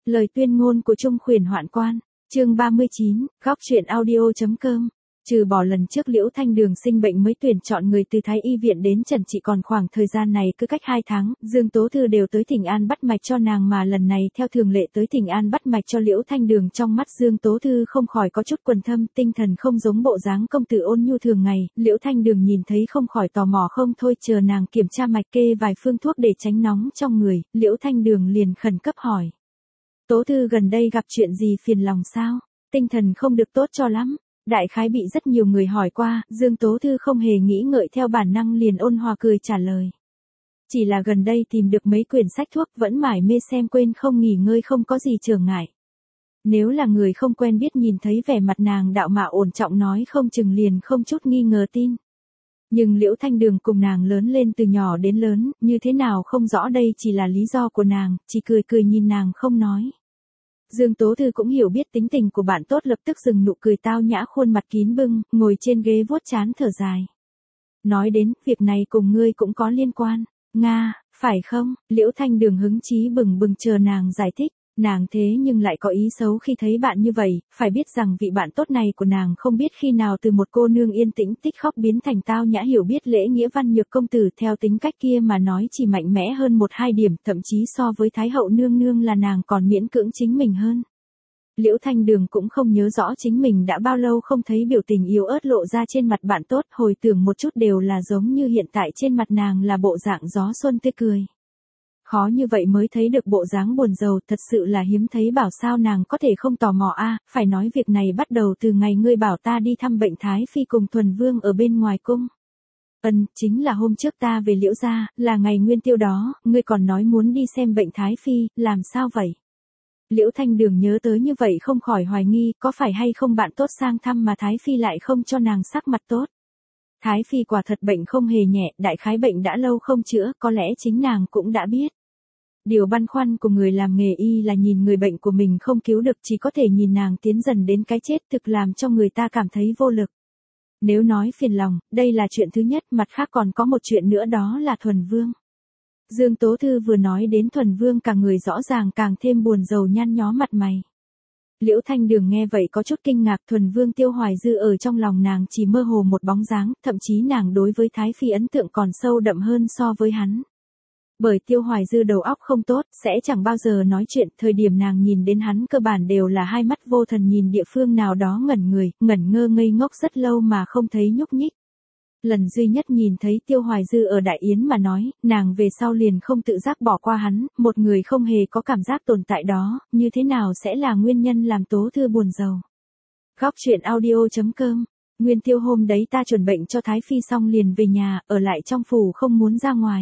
Lời tuyên ngôn của Trung Khuyển Hoạn Quan, chương 39, góc truyện audio.com. Trừ bỏ lần trước Liễu Thanh Đường sinh bệnh mới tuyển chọn người từ Thái Y viện đến trần trị, còn khoảng thời gian này cứ cách 2 tháng, Dương Tố Thư đều tới Thỉnh An bắt mạch cho nàng, mà lần này theo thường lệ tới Thỉnh An bắt mạch cho Liễu Thanh Đường. Trong mắt Dương Tố Thư không khỏi có chút quần thâm, tinh thần không giống bộ dáng công tử ôn nhu thường ngày. Liễu Thanh Đường nhìn thấy không khỏi tò mò không thôi, chờ nàng kiểm tra mạch kê vài phương thuốc để tránh nóng trong người. Liễu Thanh Đường liền khẩn cấp hỏi: Tố Thư gần đây gặp chuyện gì phiền lòng sao? Tinh thần không được tốt cho lắm. Đại khái bị rất nhiều người hỏi qua, Dương Tố Thư không hề nghĩ ngợi, theo bản năng liền ôn hòa cười trả lời. Chỉ là gần đây tìm được mấy quyển sách thuốc, vẫn mải mê xem quên không nghỉ ngơi, không có gì trở ngại. Nếu là người không quen biết nhìn thấy vẻ mặt nàng đạo mạo ổn trọng nói không chừng liền không chút nghi ngờ tin. Nhưng Liễu Thanh Đường cùng nàng lớn lên từ nhỏ đến lớn, như thế nào không rõ đây chỉ là lý do của nàng, chỉ cười cười nhìn nàng không nói. Dương Tố Thư cũng hiểu biết tính tình của bạn tốt, lập tức dừng nụ cười tao nhã, khuôn mặt kín bưng, ngồi trên ghế vuốt trán thở dài. Nói đến, việc này cùng ngươi cũng có liên quan. Nga, phải không? Liễu Thanh Đường hứng chí bừng bừng chờ nàng giải thích. Nàng thế nhưng lại có ý xấu khi thấy bạn như vậy, phải biết rằng vị bạn tốt này của nàng không biết khi nào từ một cô nương yên tĩnh tích khóc biến thành tao nhã hiểu biết lễ nghĩa văn nhược công tử, theo tính cách kia mà nói chỉ mạnh mẽ hơn 1-2 điểm, thậm chí so với Thái hậu nương nương là nàng còn miễn cưỡng chính mình hơn. Liễu Thanh Đường cũng không nhớ rõ chính mình đã bao lâu không thấy biểu tình yếu ớt lộ ra trên mặt bạn tốt, hồi tưởng một chút đều là giống như hiện tại trên mặt nàng là bộ dạng gió xuân tươi cười. Khó như vậy mới thấy được bộ dáng buồn rầu, thật sự là hiếm thấy, bảo sao nàng có thể không tò mò a. Phải nói việc này bắt đầu từ ngày ngươi bảo ta đi thăm bệnh Thái Phi cùng Thuần Vương ở bên ngoài cung. Chính là hôm trước ta về Liễu gia, là ngày nguyên tiêu đó, ngươi còn nói muốn đi xem bệnh Thái Phi, làm sao vậy? Liễu Thanh Đường nhớ tới như vậy không khỏi hoài nghi, có phải hay không bạn tốt sang thăm mà Thái Phi lại không cho nàng sắc mặt tốt. Thái Phi quả thật bệnh không hề nhẹ, đại khái bệnh đã lâu không chữa, có lẽ chính nàng cũng đã biết. Điều băn khoăn của người làm nghề y là nhìn người bệnh của mình không cứu được, chỉ có thể nhìn nàng tiến dần đến cái chết, thực làm cho người ta cảm thấy vô lực. Nếu nói phiền lòng, đây là chuyện thứ nhất, mặt khác còn có một chuyện nữa, đó là Thuần Vương. Dương Tố Thư vừa nói đến Thuần Vương, cả người rõ ràng càng thêm buồn rầu, nhăn nhó mặt mày. Liễu Thanh Đường nghe vậy có chút kinh ngạc, Thuần Vương Tiêu Hoài Dư ở trong lòng nàng chỉ mơ hồ một bóng dáng, thậm chí nàng đối với Thái Phi ấn tượng còn sâu đậm hơn so với hắn. Bởi Tiêu Hoài Dư đầu óc không tốt, sẽ chẳng bao giờ nói chuyện, thời điểm nàng nhìn đến hắn cơ bản đều là hai mắt vô thần nhìn địa phương nào đó ngẩn người, ngẩn ngơ ngây ngốc rất lâu mà không thấy nhúc nhích. Lần duy nhất nhìn thấy Tiêu Hoài Dư ở Đại Yến mà nói, nàng về sau liền không tự giác bỏ qua hắn, một người không hề có cảm giác tồn tại đó, như thế nào sẽ là nguyên nhân làm Tố Thư buồn rầu. Góc truyện audio.com. Nguyên tiêu hôm đấy ta chuẩn bệnh cho Thái Phi xong liền về nhà, ở lại trong phủ không muốn ra ngoài.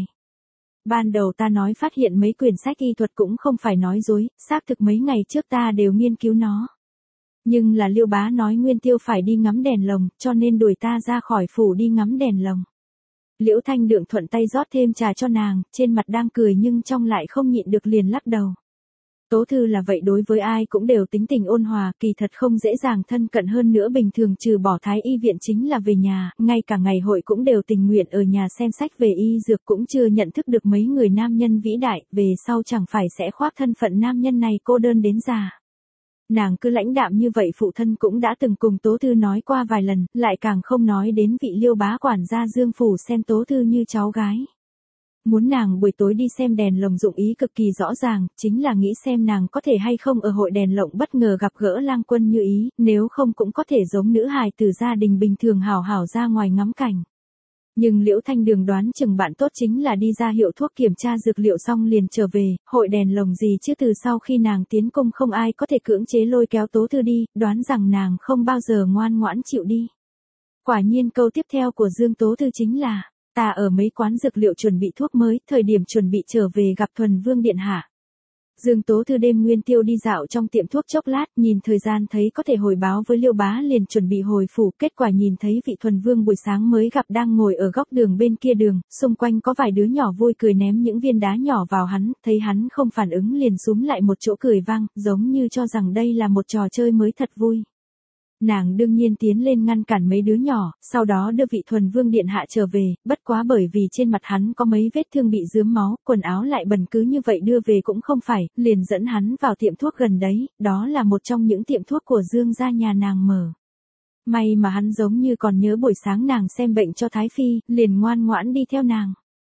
Ban đầu ta nói phát hiện mấy quyển sách y thuật cũng không phải nói dối, xác thực mấy ngày trước ta đều nghiên cứu nó. Nhưng là Liêu bá nói Nguyên tiêu phải đi ngắm đèn lồng, cho nên đuổi ta ra khỏi phủ đi ngắm đèn lồng. Liễu Thanh Đường thuận tay rót thêm trà cho nàng, trên mặt đang cười nhưng trong lại không nhịn được liền lắc đầu. Tố Thư là vậy, đối với ai cũng đều tính tình ôn hòa, kỳ thật không dễ dàng thân cận, hơn nữa bình thường trừ bỏ Thái Y viện chính là về nhà, ngay cả ngày hội cũng đều tình nguyện ở nhà xem sách về y dược, cũng chưa nhận thức được mấy người nam nhân vĩ đại, về sau chẳng phải sẽ khoác thân phận nam nhân này cô đơn đến già. Nàng cứ lãnh đạm như vậy, phụ thân cũng đã từng cùng Tố Thư nói qua vài lần, lại càng không nói đến vị Liêu bá quản gia Dương phủ xem Tố Thư như cháu gái. Muốn nàng buổi tối đi xem đèn lồng dụng ý cực kỳ rõ ràng, chính là nghĩ xem nàng có thể hay không ở hội đèn lồng bất ngờ gặp gỡ Lang Quân như ý, nếu không cũng có thể giống nữ hài tử gia đình bình thường hào hào ra ngoài ngắm cảnh. Nhưng Liễu Thanh Đường đoán chừng bạn tốt chính là đi ra hiệu thuốc kiểm tra dược liệu xong liền trở về, hội đèn lồng gì chứ, từ sau khi nàng tiến cung không ai có thể cưỡng chế lôi kéo Tố Thư đi, đoán rằng nàng không bao giờ ngoan ngoãn chịu đi. Quả nhiên câu tiếp theo của Dương Tố Thư chính là: ta ở mấy quán dược liệu chuẩn bị thuốc mới, thời điểm chuẩn bị trở về gặp Thuần Vương điện hạ. Dương Tố Thư đêm nguyên tiêu đi dạo trong tiệm thuốc chốc lát, nhìn thời gian thấy có thể hồi báo với Liêu bá liền chuẩn bị hồi phủ, kết quả nhìn thấy vị Thuần Vương buổi sáng mới gặp đang ngồi ở góc đường bên kia đường, xung quanh có vài đứa nhỏ vui cười ném những viên đá nhỏ vào hắn, thấy hắn không phản ứng liền súm lại một chỗ cười vang, giống như cho rằng đây là một trò chơi mới thật vui. Nàng đương nhiên tiến lên ngăn cản mấy đứa nhỏ, sau đó đưa vị thuần vương điện hạ trở về, bất quá bởi vì trên mặt hắn có mấy vết thương bị rướm máu, quần áo lại bẩn cứ như vậy đưa về cũng không phải, liền dẫn hắn vào tiệm thuốc gần đấy, đó là một trong những tiệm thuốc của Dương gia nhà nàng mở. May mà hắn giống như còn nhớ buổi sáng nàng xem bệnh cho Thái Phi, liền ngoan ngoãn đi theo nàng.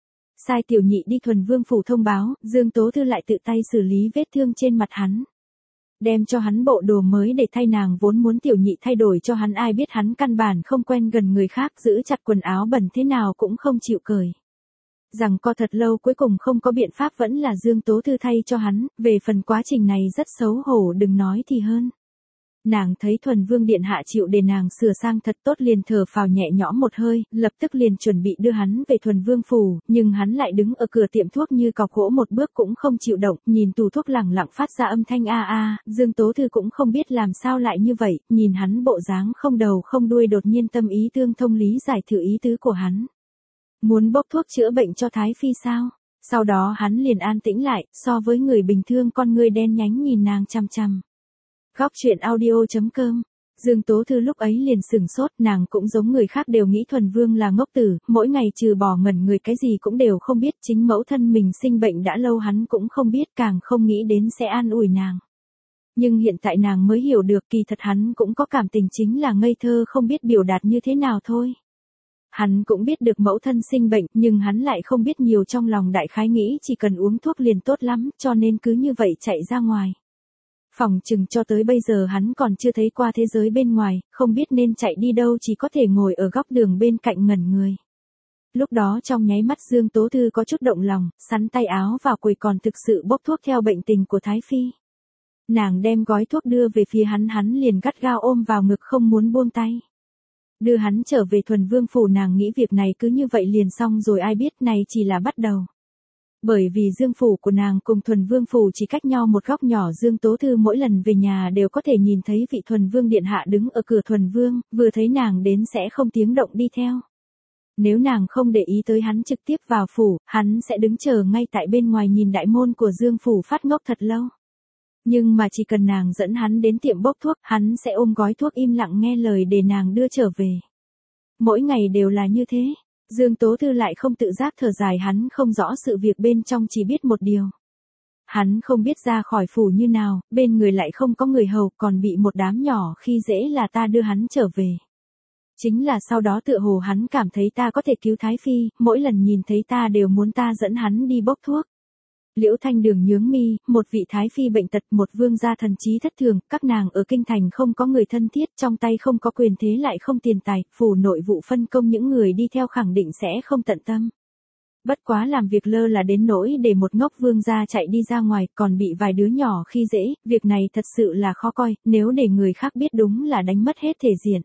Sai tiểu nhị đi thuần vương phủ thông báo, Dương Tố Thư lại tự tay xử lý vết thương trên mặt hắn. Đem cho hắn bộ đồ mới để thay nàng vốn muốn tiểu nhị thay đổi cho hắn, ai biết hắn căn bản không quen gần người khác, giữ chặt quần áo bẩn thế nào cũng không chịu cởi. Rằng co thật lâu cuối cùng không có biện pháp vẫn là Dương Tố Thư thay cho hắn, về phần quá trình này rất xấu hổ đừng nói thì hơn. Nàng thấy thuần vương điện hạ chịu để nàng sửa sang thật tốt liền thở phào nhẹ nhõm một hơi, lập tức liền chuẩn bị đưa hắn về thuần vương phủ, nhưng hắn lại đứng ở cửa tiệm thuốc như cọc gỗ một bước cũng không chịu động, nhìn tủ thuốc lẳng lặng phát ra âm thanh a a, Dương Tố Thư cũng không biết làm sao lại như vậy, nhìn hắn bộ dáng không đầu không đuôi đột nhiên tâm ý tương thông lý giải thử ý tứ của hắn. Muốn bốc thuốc chữa bệnh cho Thái Phi sao? Sau đó hắn liền an tĩnh lại, so với người bình thường con người đen nhánh nhìn nàng chằm chằm. Góc truyện audio.com. Dương Tố Thư lúc ấy liền sừng sốt, nàng cũng giống người khác đều nghĩ thuần vương là ngốc tử, mỗi ngày trừ bỏ ngẩn người cái gì cũng đều không biết, chính mẫu thân mình sinh bệnh đã lâu hắn cũng không biết, càng không nghĩ đến sẽ an ủi nàng. Nhưng hiện tại nàng mới hiểu được kỳ thật hắn cũng có cảm tình, chính là ngây thơ không biết biểu đạt như thế nào thôi. Hắn cũng biết được mẫu thân sinh bệnh, nhưng hắn lại không biết nhiều, trong lòng đại khái nghĩ chỉ cần uống thuốc liền tốt lắm, cho nên cứ như vậy chạy ra ngoài. Phòng chừng cho tới bây giờ hắn còn chưa thấy qua thế giới bên ngoài, không biết nên chạy đi đâu, chỉ có thể ngồi ở góc đường bên cạnh ngẩn người. Lúc đó trong nháy mắt Dương Tố Thư có chút động lòng, sắn tay áo vào quầy còn thực sự bốc thuốc theo bệnh tình của Thái Phi. Nàng đem gói thuốc đưa về phía hắn liền gắt gao ôm vào ngực không muốn buông tay. Đưa hắn trở về thuần vương phủ, nàng nghĩ việc này cứ như vậy liền xong rồi, ai biết này chỉ là bắt đầu. Bởi vì Dương phủ của nàng cùng thuần vương phủ chỉ cách nhau một góc nhỏ, Dương Tố Thư mỗi lần về nhà đều có thể nhìn thấy vị thuần vương điện hạ đứng ở cửa thuần vương, vừa thấy nàng đến sẽ không tiếng động đi theo. Nếu nàng không để ý tới hắn trực tiếp vào phủ, hắn sẽ đứng chờ ngay tại bên ngoài nhìn đại môn của Dương phủ phát ngốc thật lâu. Nhưng mà chỉ cần nàng dẫn hắn đến tiệm bốc thuốc, hắn sẽ ôm gói thuốc im lặng nghe lời để nàng đưa trở về. Mỗi ngày đều là như thế. Dương Tố Thư lại không tự giác thở dài, hắn không rõ sự việc bên trong, chỉ biết một điều. Hắn không biết ra khỏi phủ như nào, bên người lại không có người hầu, còn bị một đám nhỏ khi dễ là ta đưa hắn trở về. Chính là sau đó tựa hồ hắn cảm thấy ta có thể cứu Thái Phi, mỗi lần nhìn thấy ta đều muốn ta dẫn hắn đi bốc thuốc. Liễu Thanh Đường nhướng mi, một vị Thái Phi bệnh tật, một vương gia thần trí thất thường, các nàng ở kinh thành không có người thân thiết, trong tay không có quyền thế lại không tiền tài, phủ nội vụ phân công những người đi theo khẳng định sẽ không tận tâm. Bất quá làm việc lơ là đến nỗi để một ngốc vương gia chạy đi ra ngoài, còn bị vài đứa nhỏ khi dễ, việc này thật sự là khó coi, nếu để người khác biết đúng là đánh mất hết thể diện.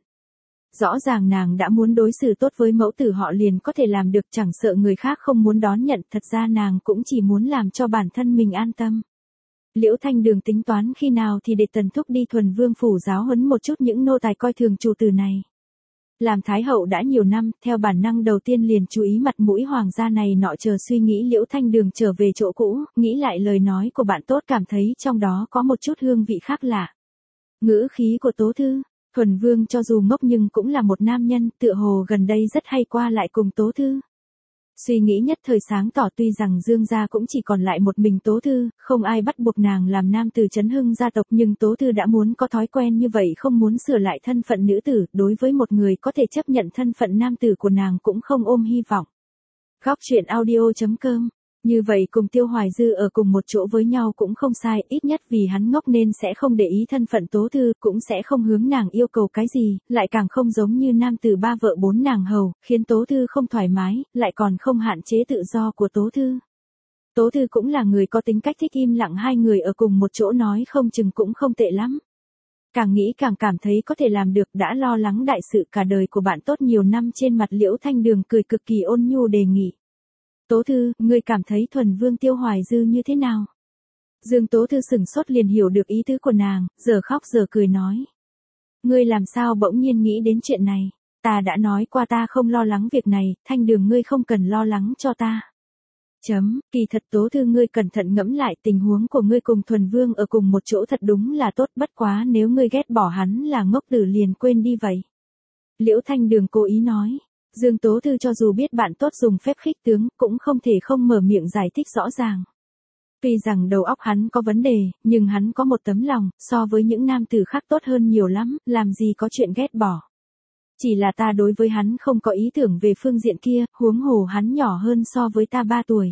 Rõ ràng nàng đã muốn đối xử tốt với mẫu tử họ liền có thể làm được, chẳng sợ người khác không muốn đón nhận, thật ra nàng cũng chỉ muốn làm cho bản thân mình an tâm. Liễu Thanh Đường tính toán khi nào thì để Tần Thúc đi thuần vương phủ giáo huấn một chút những nô tài coi thường chủ tử này. Làm thái hậu đã nhiều năm, theo bản năng đầu tiên liền chú ý mặt mũi hoàng gia này nọ, chờ suy nghĩ Liễu Thanh Đường trở về chỗ cũ, nghĩ lại lời nói của bạn tốt, cảm thấy trong đó có một chút hương vị khác lạ. Ngữ khí của Tố Thư. Thuần vương cho dù ngốc nhưng cũng là một nam nhân, tựa hồ gần đây rất hay qua lại cùng Tố Thư. Suy nghĩ nhất thời sáng tỏ, tuy rằng Dương gia cũng chỉ còn lại một mình Tố Thư, không ai bắt buộc nàng làm nam tử Trấn Hưng gia tộc, nhưng Tố Thư đã muốn có thói quen như vậy, không muốn sửa lại thân phận nữ tử, đối với một người có thể chấp nhận thân phận nam tử của nàng cũng không ôm hy vọng. Góc truyện audio.com. Như vậy cùng Tiêu Hoài Dư ở cùng một chỗ với nhau cũng không sai, ít nhất vì hắn ngốc nên sẽ không để ý thân phận Tố Thư, cũng sẽ không hướng nàng yêu cầu cái gì, lại càng không giống như nam tử ba vợ bốn nàng hầu, khiến Tố Thư không thoải mái, lại còn không hạn chế tự do của Tố Thư. Tố Thư cũng là người có tính cách thích im lặng, hai người ở cùng một chỗ nói không chừng cũng không tệ lắm. Càng nghĩ càng cảm thấy có thể làm được, đã lo lắng đại sự cả đời của bạn tốt nhiều năm, trên mặt Liễu Thanh Đường cười cực kỳ ôn nhu đề nghị. Tố Thư, ngươi cảm thấy thuần vương Tiêu Hoài Dư như thế nào? Dương Tố Thư sửng sốt liền hiểu được ý tứ của nàng, giờ khóc giờ cười nói. Ngươi làm sao bỗng nhiên nghĩ đến chuyện này? Ta đã nói qua ta không lo lắng việc này, Thanh Đường ngươi không cần lo lắng cho ta. Kỳ thật Tố Thư ngươi cẩn thận ngẫm lại tình huống của ngươi cùng Thuần Vương ở cùng một chỗ thật đúng là tốt, bất quá nếu ngươi ghét bỏ hắn là ngốc tử liền quên đi vậy. Liễu Thanh Đường cố ý nói. Dương Tố Thư cho dù biết bạn tốt dùng phép khích tướng, cũng không thể không mở miệng giải thích rõ ràng. Tuy rằng đầu óc hắn có vấn đề, nhưng hắn có một tấm lòng, so với những nam tử khác tốt hơn nhiều lắm, làm gì có chuyện ghét bỏ. Chỉ là ta đối với hắn không có ý tưởng về phương diện kia, huống hồ hắn nhỏ hơn so với ta 3 tuổi.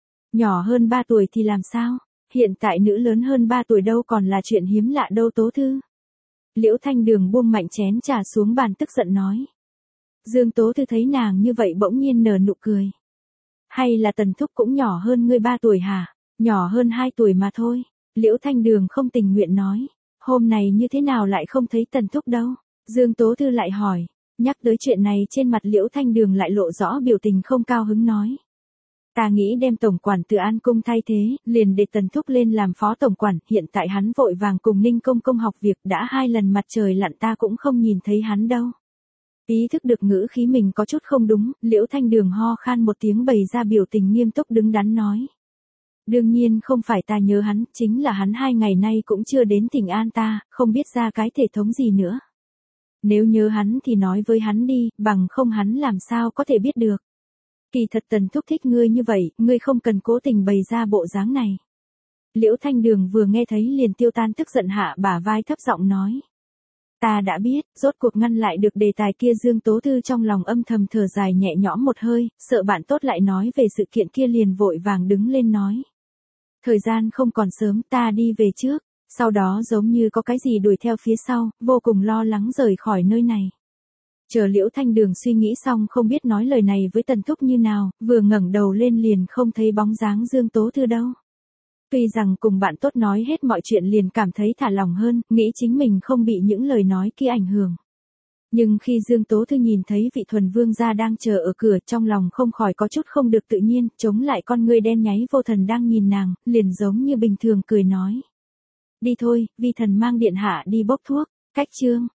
Nhỏ hơn 3 tuổi thì làm sao? Hiện tại nữ lớn hơn 3 tuổi đâu còn là chuyện hiếm lạ đâu Tố Thư. Liễu Thanh Đường buông mạnh chén trà xuống bàn tức giận nói. Dương Tố Thư thấy nàng như vậy bỗng nhiên nở nụ cười. Hay là Tần Thúc cũng nhỏ hơn ngươi 3 tuổi hả? Nhỏ hơn 2 tuổi mà thôi. Liễu Thanh Đường không tình nguyện nói. Hôm nay như thế nào lại không thấy Tần Thúc đâu? Dương Tố Thư lại hỏi. Nhắc tới chuyện này trên mặt Liễu Thanh Đường lại lộ rõ biểu tình không cao hứng nói. Ta nghĩ đem tổng quản từ An Cung thay thế, liền để Tần Thúc lên làm phó tổng quản, hiện tại hắn vội vàng cùng Ninh Công Công học việc, đã 2 lần mặt trời lặn ta cũng không nhìn thấy hắn đâu. Ý thức được ngữ khí mình có chút không đúng, Liễu Thanh Đường ho khan một tiếng bày ra biểu tình nghiêm túc đứng đắn nói. Đương nhiên không phải ta nhớ hắn, chính là hắn 2 ngày nay cũng chưa đến Thịnh An ta, không biết ra cái thể thống gì nữa. Nếu nhớ hắn thì nói với hắn đi, bằng không hắn làm sao có thể biết được. Kỳ thật Tần Thúc thích ngươi như vậy, ngươi không cần cố tình bày ra bộ dáng này. Liễu Thanh Đường vừa nghe thấy liền tiêu tan tức giận hạ bả vai thấp giọng nói. Ta đã biết, rốt cuộc ngăn lại được đề tài kia. Dương Tố Thư trong lòng âm thầm thở dài nhẹ nhõm một hơi, sợ bạn tốt lại nói về sự kiện kia liền vội vàng đứng lên nói. Thời gian không còn sớm, ta đi về trước, sau đó giống như có cái gì đuổi theo phía sau, vô cùng lo lắng rời khỏi nơi này. Chờ Liễu Thanh Đường suy nghĩ xong không biết nói lời này với Tần Thúc như nào, vừa ngẩng đầu lên liền không thấy bóng dáng Dương Tố Thư đâu. Tuy rằng cùng bạn tốt nói hết mọi chuyện liền cảm thấy thả lòng hơn, nghĩ chính mình không bị những lời nói kia ảnh hưởng. Nhưng khi Dương Tố Thư nhìn thấy vị Thuần Vương gia đang chờ ở cửa, trong lòng không khỏi có chút không được tự nhiên, chống lại con ngươi đen nháy vô thần đang nhìn nàng, liền giống như bình thường cười nói. Đi thôi, vi thần mang điện hạ đi bốc thuốc. Cách chương